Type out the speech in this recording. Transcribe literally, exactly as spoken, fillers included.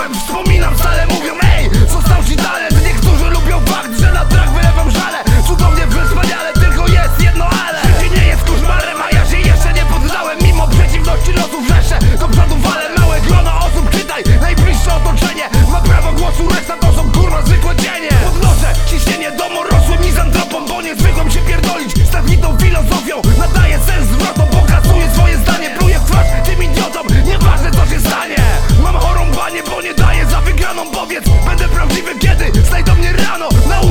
wygrałem. Wspominam, stale mówią ej, został ci talent. Niektórzy lubią fakt, że na trak wylewam żale. Cudownie, wspaniale, tylko jest jedno ale. Życie nie jest koszmarem, a ja się jeszcze nie poddałem. Mimo przeciwności losu wrzeszę, do przodu walę. Małe grono osób, czytaj, najbliższe otoczenie ma prawo głosu, reszta to są kurwa zwykłe cienie. Podnoszę ciśnienie domorosłym mizantropom, bo nie zwykłem się pierdolić stawitą filozofią. Nadaję sens zwrotom, pokazuję swoje zdanie. Pluję w twarz tym idiotom, nieważne co się stanie. Mam chorą banię, bo nie daję za wygraną, powiedz, będę prawdziwy kiedy znajdą mnie rano. Na